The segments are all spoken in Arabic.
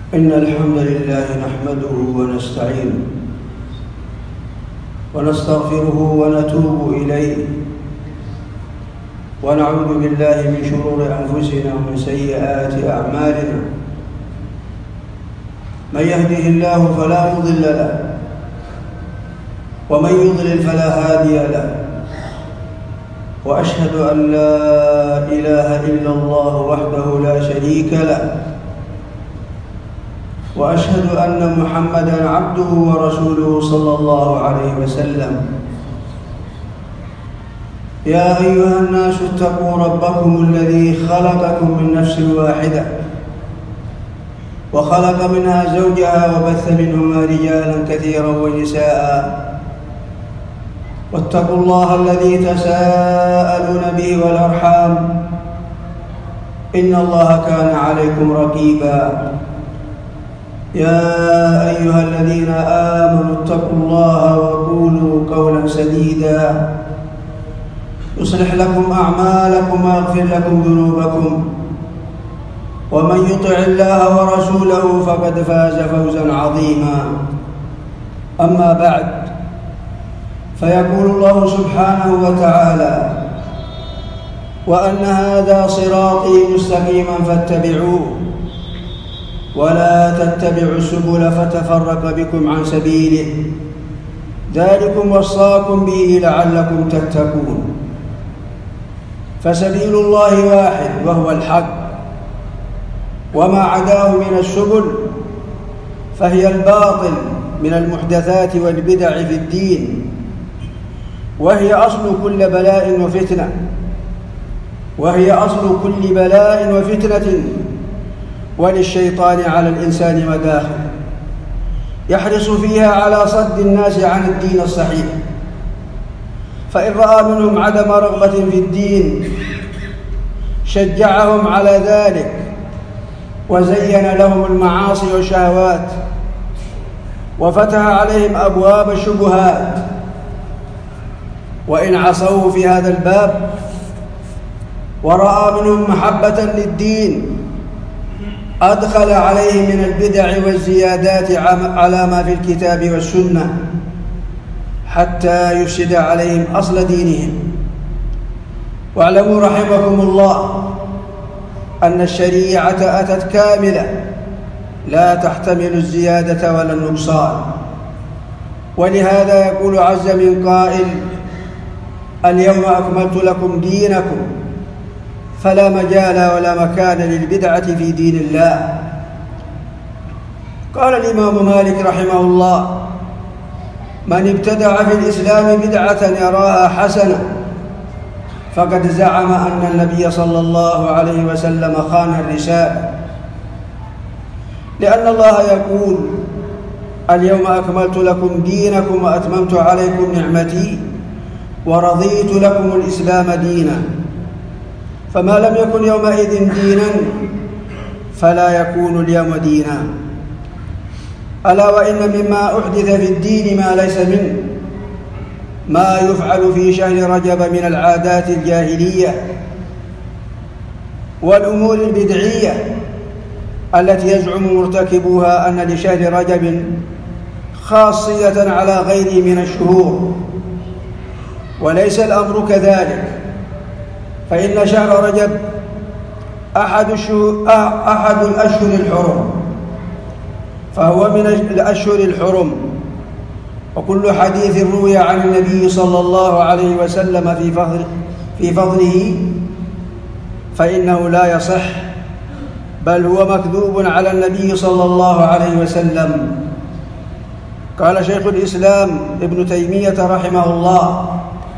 إن الحمد لله نحمده ونستعينه ونستغفره ونتوب إليه ونعوذ بالله من شرور أنفسنا ومن سيئات أعمالنا. من يهده الله فلا مضل له ومن يضلل فلا هادي له، وأشهد أن لا إله إلا الله وحده لا شريك له، وأشهد أن محمدًا عبده ورسوله صلى الله عليه وسلم. يا أيها الناس اتقوا ربكم الذي خلقكم من نفس واحدة وخلق منها زوجها وبث منهما رجالا كثيرا ونساء، واتقوا الله الذي تساءلون به والأرحام إن الله كان عليكم رقيبا. يا أيها الذين آمنوا اتقوا الله وقولوا قولا سديدا يصلح لكم أعمالكم ويغفر لكم ذنوبكم، ومن يطع الله ورسوله فقد فاز فوزا عظيما. أما بعد، فيقول الله سبحانه وتعالى: وأن هذا صراطي مستقيما فاتبعوه ولا تتبعوا السبل فتفرق بكم عن سبيله، ذلكم وصاكم به لعلكم تتقون. فسبيل الله واحد وهو الحق، وما عداه من السبل فهي الباطل من المحدثات والبدع في الدين، وهي أصل كل بلاء وفتنة، وللشيطان على الإنسان مداخل يحرص فيها على صد الناس عن الدين الصحيح، فإن رأى منهم عدم رغبة في الدين شجعهم على ذلك وزين لهم المعاصي والشهوات وفتح عليهم أبواب الشبهات، وإن عصوه في هذا الباب ورأى منهم محبة للدين أدخل عليهم من البدع والزيادات على ما في الكتاب والسنة حتى يفسد عليهم أصل دينهم. واعلموا رحمكم الله أن الشريعة أتت كاملة لا تحتمل الزيادة ولا النقصان، ولهذا يقول عز من قائل: اليوم أكملت لكم دينكم، فلا مجال ولا مكان للبدعة في دين الله. قال الإمام مالك رحمه الله: من ابتدع في الإسلام بدعة يراها حسنة فقد زعم أن النبي صلى الله عليه وسلم خان الرسالة، لأن الله يقول: اليوم أكملت لكم دينكم وأتممت عليكم نعمتي ورضيت لكم الإسلام دينا، فما لم يكن يومئذ دينا فلا يكون اليوم دينا. ألا وإن مما أحدث في الدين ما ليس منه، ما يفعل في شهر رجب من العادات الجاهلية والأمور البدعية التي يزعم مرتكبوها أن لشهر رجب خاصية على غيره من الشهور، وليس الأمر كذلك، فإن شهر رجب أحد الأشهر الحرم، فهو من الأشهر الحرم، وكل حديث روي عن النبي صلى الله عليه وسلم في فضله فإنه لا يصح، بل هو مكذوب على النبي صلى الله عليه وسلم. قال شيخ الإسلام ابن تيمية رحمه الله: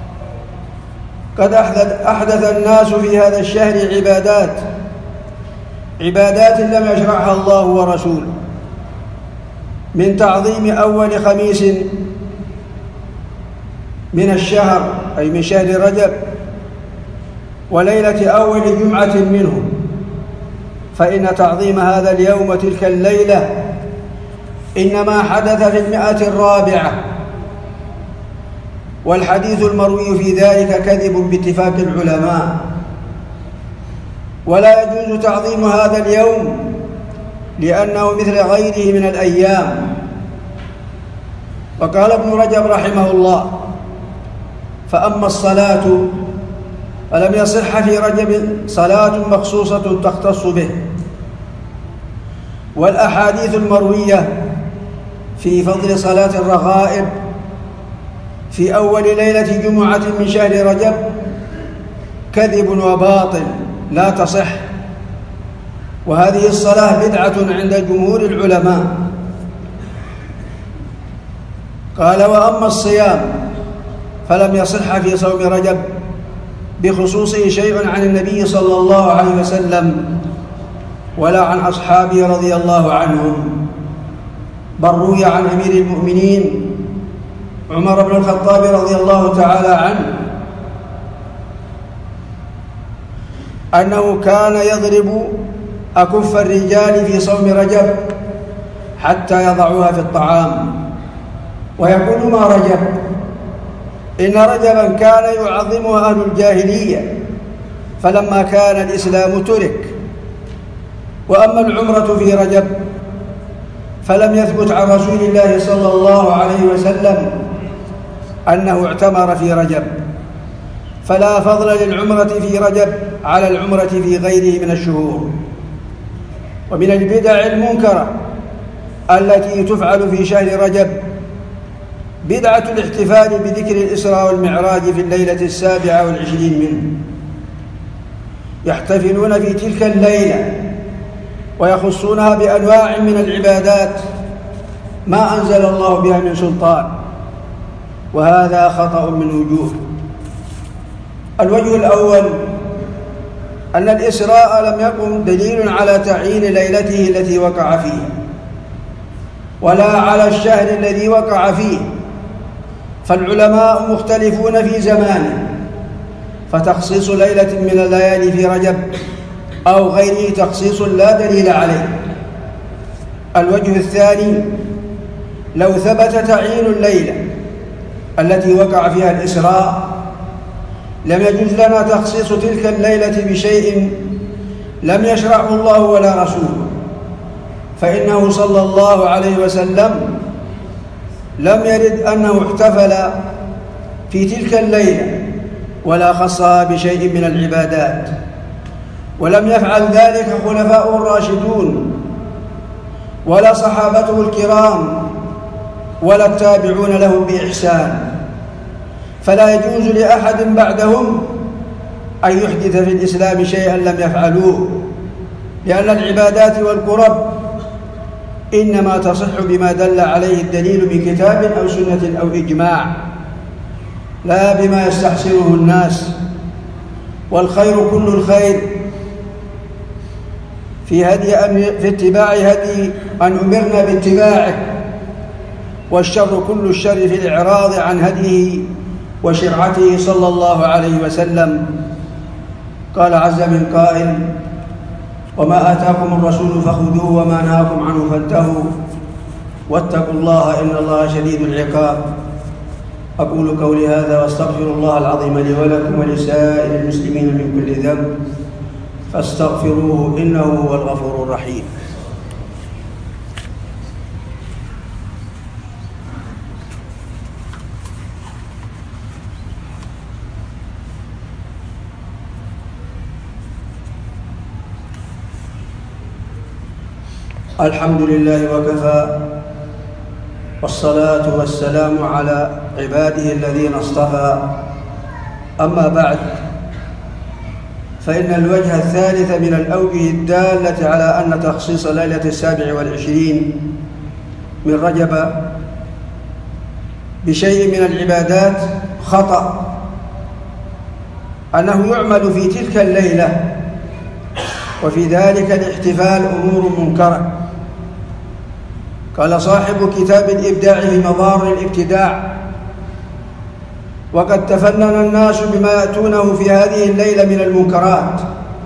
قد أحدث الناس في هذا الشهر عبادات لم يشرعها الله ورسوله، من تعظيم أول خميس من الشهر أي من شهر رجب وليلة أول جمعة منه، فإن تعظيم هذا اليوم وتلك الليلة إنما حدث في 100 والحديث المروي في ذلك كذب باتفاق العلماء. ولا يجوز تعظيم هذا اليوم لأنه مثل غيره من الأيام. وقال ابن رجب رحمه الله: فأما الصلاة فلم يصح في رجب صلاة مخصوصة تختص به، والأحاديث المروية في فضل صلاة الرغائب في أول ليلة جمعة من شهر رجب كذب وباطل لا تصح، وهذه الصلاة بدعة عند جمهور العلماء. قال: وأما الصيام فلم يصح في صوم رجب بخصوصه شيء عن النبي صلى الله عليه وسلم ولا عن أصحابه رضي الله عنهم، بل روي عن أمير المؤمنين عمر بن الخطاب رضي الله تعالى عنه أنه كان يضرب أكف الرجال في صوم رجب حتى يضعوها في الطعام، ويقول: ما رجب؟ إن رجبا كان يعظمها أهل الجاهلية، فلما كان الإسلام ترك. وأما العمرة في رجب فلم يثبت عن رسول الله صلى الله عليه وسلم أنه اعتمر في رجب، فلا فضل للعمرة في رجب على العمرة في غيره من الشهور. ومن البدع المنكرة التي تفعل في شهر رجب بدعة الاحتفال بذكر الإسراء والمعراج في الليلة 27 منه. يحتفلون في تلك الليلة ويخصونها بأنواع من العبادات ما أنزل الله بها من سلطان، وهذا خطأ من وجوه. الوجه الأول أن الإسراء لم يقم دليل على تعيين ليلته التي وقع فيها ولا على الشهر الذي وقع فيه، فالعلماء مختلفون في زمانه، فتخصيص ليلة من الليالي في رجب أو غيره تخصيص لا دليل عليه. الوجه الثاني: لو ثبت تعيين الليلة التي وقع فيها الإسراء لم يجوز لنا تخصيص تلك الليلة بشيء لم يشرعه الله ولا رسوله، فإنه صلى الله عليه وسلم لم يرد أنه احتفل في تلك الليلة ولا خصها بشيء من العبادات، ولم يفعل ذلك خلفاؤه الراشدون ولا صحابته الكرام ولا التابعون له بإحسان، فلا يجوز لأحد بعدهم أن يحدث في الإسلام شيئا لم يفعلوه، لأن العبادات والقرب إنما تصح بما دل عليه الدليل من كتاب أو سنة أو إجماع، لا بما يستحسنه الناس. والخير كل الخير في اتباع هدي من أمرنا باتباعه، والشر كل الشر في الإعراض عن هديه وشرعته صلى الله عليه وسلم. قال عز من قائل: وما آتاكم الرسول فخذوه وما نهاكم عنه فانتهوا واتقوا الله إن الله شديد العقاب. أقول قولي هذا واستغفر الله العظيم لي ولكم ولسائر المسلمين من كل ذنب فاستغفروه إنه هو الغفور الرحيم. الحمد لله وكفى، والصلاة والسلام على عباده الذين اصطفى. أما بعد، فإن الوجه الثالث من الأوجه الدالة على أن تخصيص ليلة 27 من رجب بشيء من العبادات خطأ، أنه يعمل في تلك الليلة وفي ذلك الاحتفال أمور منكرة. قال صاحب كتاب الإبداع في مظاهر الابتداع: وقد تفنن الناس بما يأتونه في هذه الليلة من المنكرات،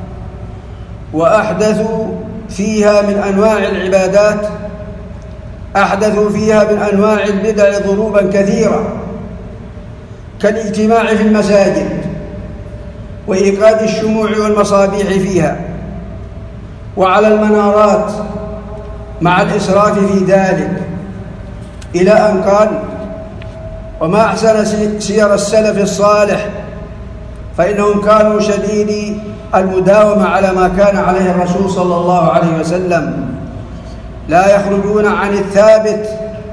وأحدثوا فيها من أنواع العبادات، أحدثوا فيها من أنواع البدع ضروبا كثيرة، كالاجتماع في المساجد وإيقاد الشموع والمصابيح فيها وعلى المنارات مع الإسراف في ذلك، إلى أن قال: وما أحسن سير السلف الصالح فإنهم كانوا شديدي المداومة على ما كان عليه الرسول صلى الله عليه وسلم، لا يخرجون عن الثابت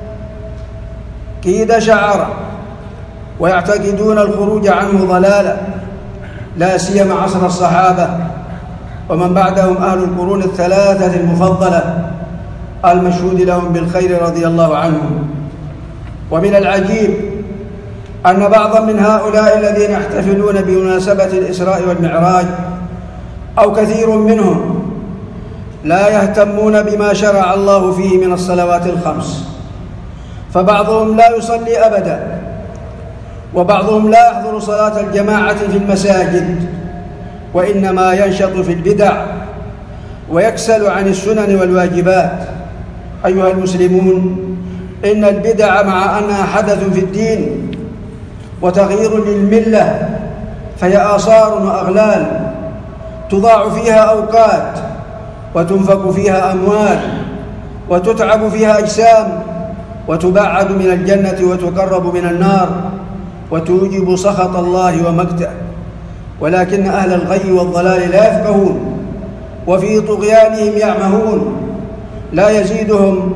كيد شعر، ويعتقدون الخروج عنه ضلالة، لا سيما عصر الصحابة ومن بعدهم أهل القرون الثلاثة المفضلة المشهود لهم بالخير رضي الله عنهم. ومن العجيب أن بعضا من هؤلاء الذين يحتفلون بمناسبة الإسراء والمعراج أو كثير منهم لا يهتمون بما شرع الله فيه من الصلوات الخمس، فبعضهم لا يصلي أبدا، وبعضهم لا يحضر صلاة الجماعة في المساجد، وإنما ينشط في البدع ويكسل عن السنن والواجبات. أيها المسلمون، إن البدع مع أنها حدث في الدين وتغيير للملة فهي آثار وأغلال تضاع فيها أوقات وتنفق فيها أموال وتتعب فيها أجسام وتبعد من الجنة وتقرب من النار وتوجب سخط الله ومقته. ولكن أهل الغي والضلال لا يفقهون، وفي طغيانهم يعمهون، لا يزيدهم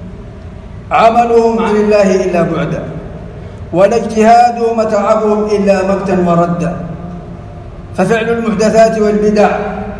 عملهم عن الله إلا بعدا، ولا اجتهادهم وتعبهم إلا مقتا وردا. ففعل المحدثات والبدع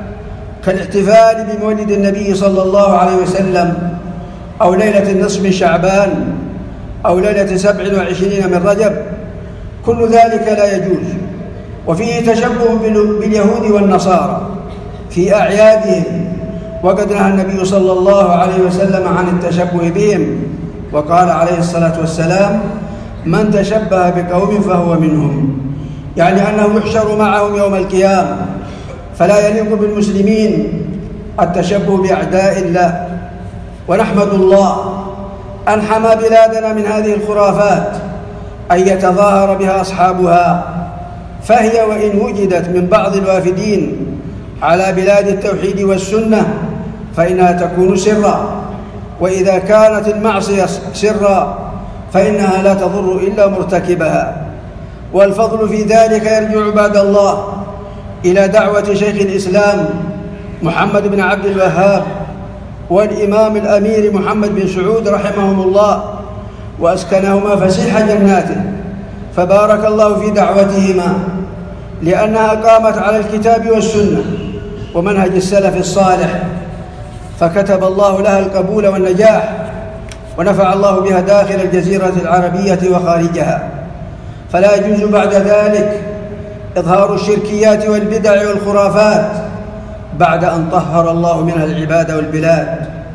كالاحتفال بمولد النبي صلى الله عليه وسلم أو ليلة النصف من شعبان أو ليلة 27 من رجب، كل ذلك لا يجوز، وفيه تشبه باليهود والنصارى في أعيادهم، وقد نهى النبي صلى الله عليه وسلم عن التشبه بهم، وقال عليه الصلاة والسلام: من تشبه بقوم فهو منهم، يعني أنه يحشر معهم يوم القيامة. فلا يليق بالمسلمين التشبه بأعداء الله. ونحمد الله أن حمى بلادنا من هذه الخرافات أن يتظاهر بها أصحابها، فهي وإن وجدت من بعض الوافدين على بلاد التوحيد والسنة فإنها تكون سرا، وإذا كانت المعصية سرا فإنها لا تضر إلا مرتكبها. والفضل في ذلك يرجع عباد الله إلى دعوة شيخ الإسلام محمد بن عبد الوهاب والإمام الأمير محمد بن سعود رحمهم الله وأسكنهما فسيح جناته، فبارك الله في دعوتهما، لأنها قامت على الكتاب والسنة ومنهج السلف الصالح، فكتب الله لها القبول والنجاح، ونفع الله بها داخل الجزيرة العربية وخارجها. فلا يجوز بعد ذلك إظهار الشركيات والبدع والخرافات بعد أن طهر الله منها العباد والبلاد.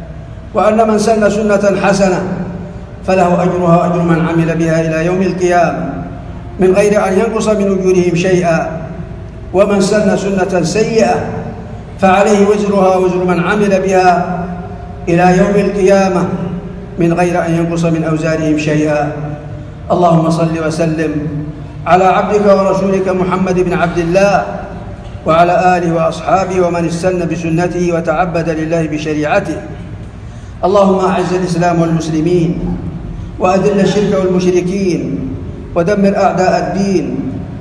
وأن من سن سنة حسنة فله أجرها وأجر من عمل بها إلى يوم القيامة من غير أن ينقص من أجورهم شيئا، ومن سن سنة سيئة فعليه وزرها وزر من عمل بها إلى يوم القيامة من غير أن ينقص من أوزارهم شيئا. اللهم صل وسلم على عبدك ورسولك محمد بن عبد الله وعلى آله وأصحابه ومن استنى بسنته وتعبد لله بشريعته. اللهم أعز الإسلام والمسلمين، وأذل الشرك والمشركين، ودمر أعداء الدين،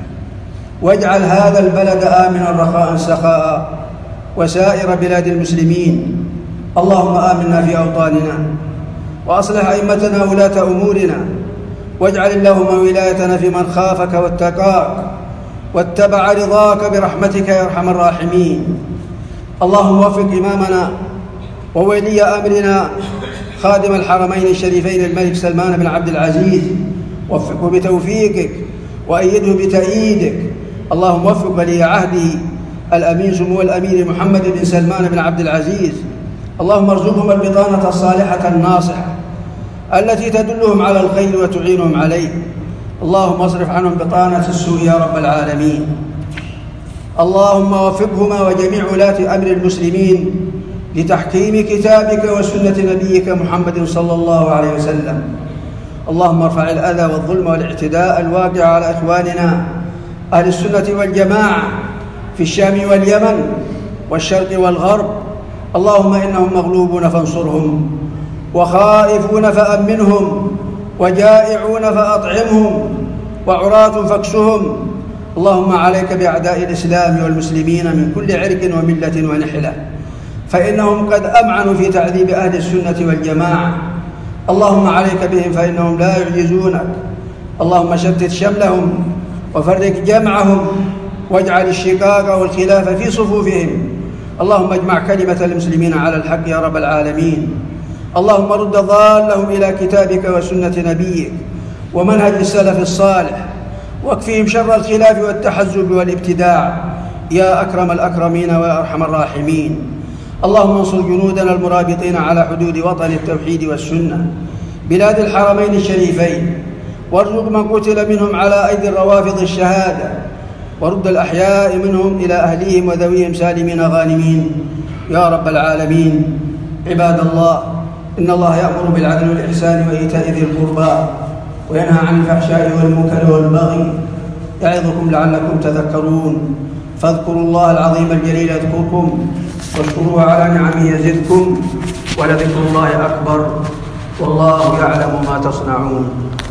واجعل هذا البلد آمنا رخاء سخاء وسائر بلاد المسلمين. اللهم آمنا في أوطاننا، وأصلح أئمتنا ولاة أمورنا، واجعل اللهم ولايتنا في من خافك واتقاك واتبع رضاك برحمتك يا أرحم الراحمين. اللهم وفق إمامنا وولي أمرنا خادم الحرمين الشريفين الملك سلمان بن عبد العزيز، وفقه بتوفيقك وأيده بتأييدك. اللهم وفق ولي عهده الأمين سمو الأمير محمد بن سلمان بن عبد العزيز. اللهم ارزقهم البطانة الصالحة الناصحة التي تدلهم على الخير وتعينهم عليه. اللهم اصرف عنهم بطانة السوء يا رب العالمين. اللهم وفقهما وجميع ولاة أمر المسلمين لتحكيم كتابك وسنة نبيك محمد صلى الله عليه وسلم. اللهم ارفع الأذى والظلم والاعتداء الواقع على إخواننا أهل السنة والجماعة في الشام واليمن والشرق والغرب. اللهم إنهم مغلوبون فانصرهم، وخائفون فأمنهم، وجائعون فأطعمهم، وعراة فاكسهم. اللهم عليك بأعداء الإسلام والمسلمين من كل عرق وملة ونحلة، فإنهم قد أمعنوا في تعذيب أهل السنة والجماعة. اللهم عليك بهم فإنهم لا يعجزونك. اللهم شتت شملهم وفرق جمعهم، واجعل الشقاق والخلاف في صفوفهم. اللهم اجمع كلمة المسلمين على الحق يا رب العالمين. اللهم رد ضالهم إلى كتابك وسنة نبيك ومنهج السلف الصالح، واكفهم شر الخلاف والتحزب والابتداع يا أكرم الأكرمين ويا أرحم الراحمين. اللهم انصر جنودنا المرابطين على حدود وطن التوحيد والسنة بلاد الحرمين الشريفين، وارزق من قتل منهم على أيدي الروافض الشهادة، ورد الأحياء منهم إلى أهليهم وذويهم سالمين غانمين يا رب العالمين. عباد الله، إن الله يأمر بالعدل والإحسان وإيتاء ذي القربى وينهى عن الفحشاء والمنكر والبغي، يعظكم لعلكم تذكرون. فاذكروا الله العظيم الجليل يذكركم، واشكروه على نعمه يزدكم، ولذكر الله أكبر، والله يعلم ما تصنعون.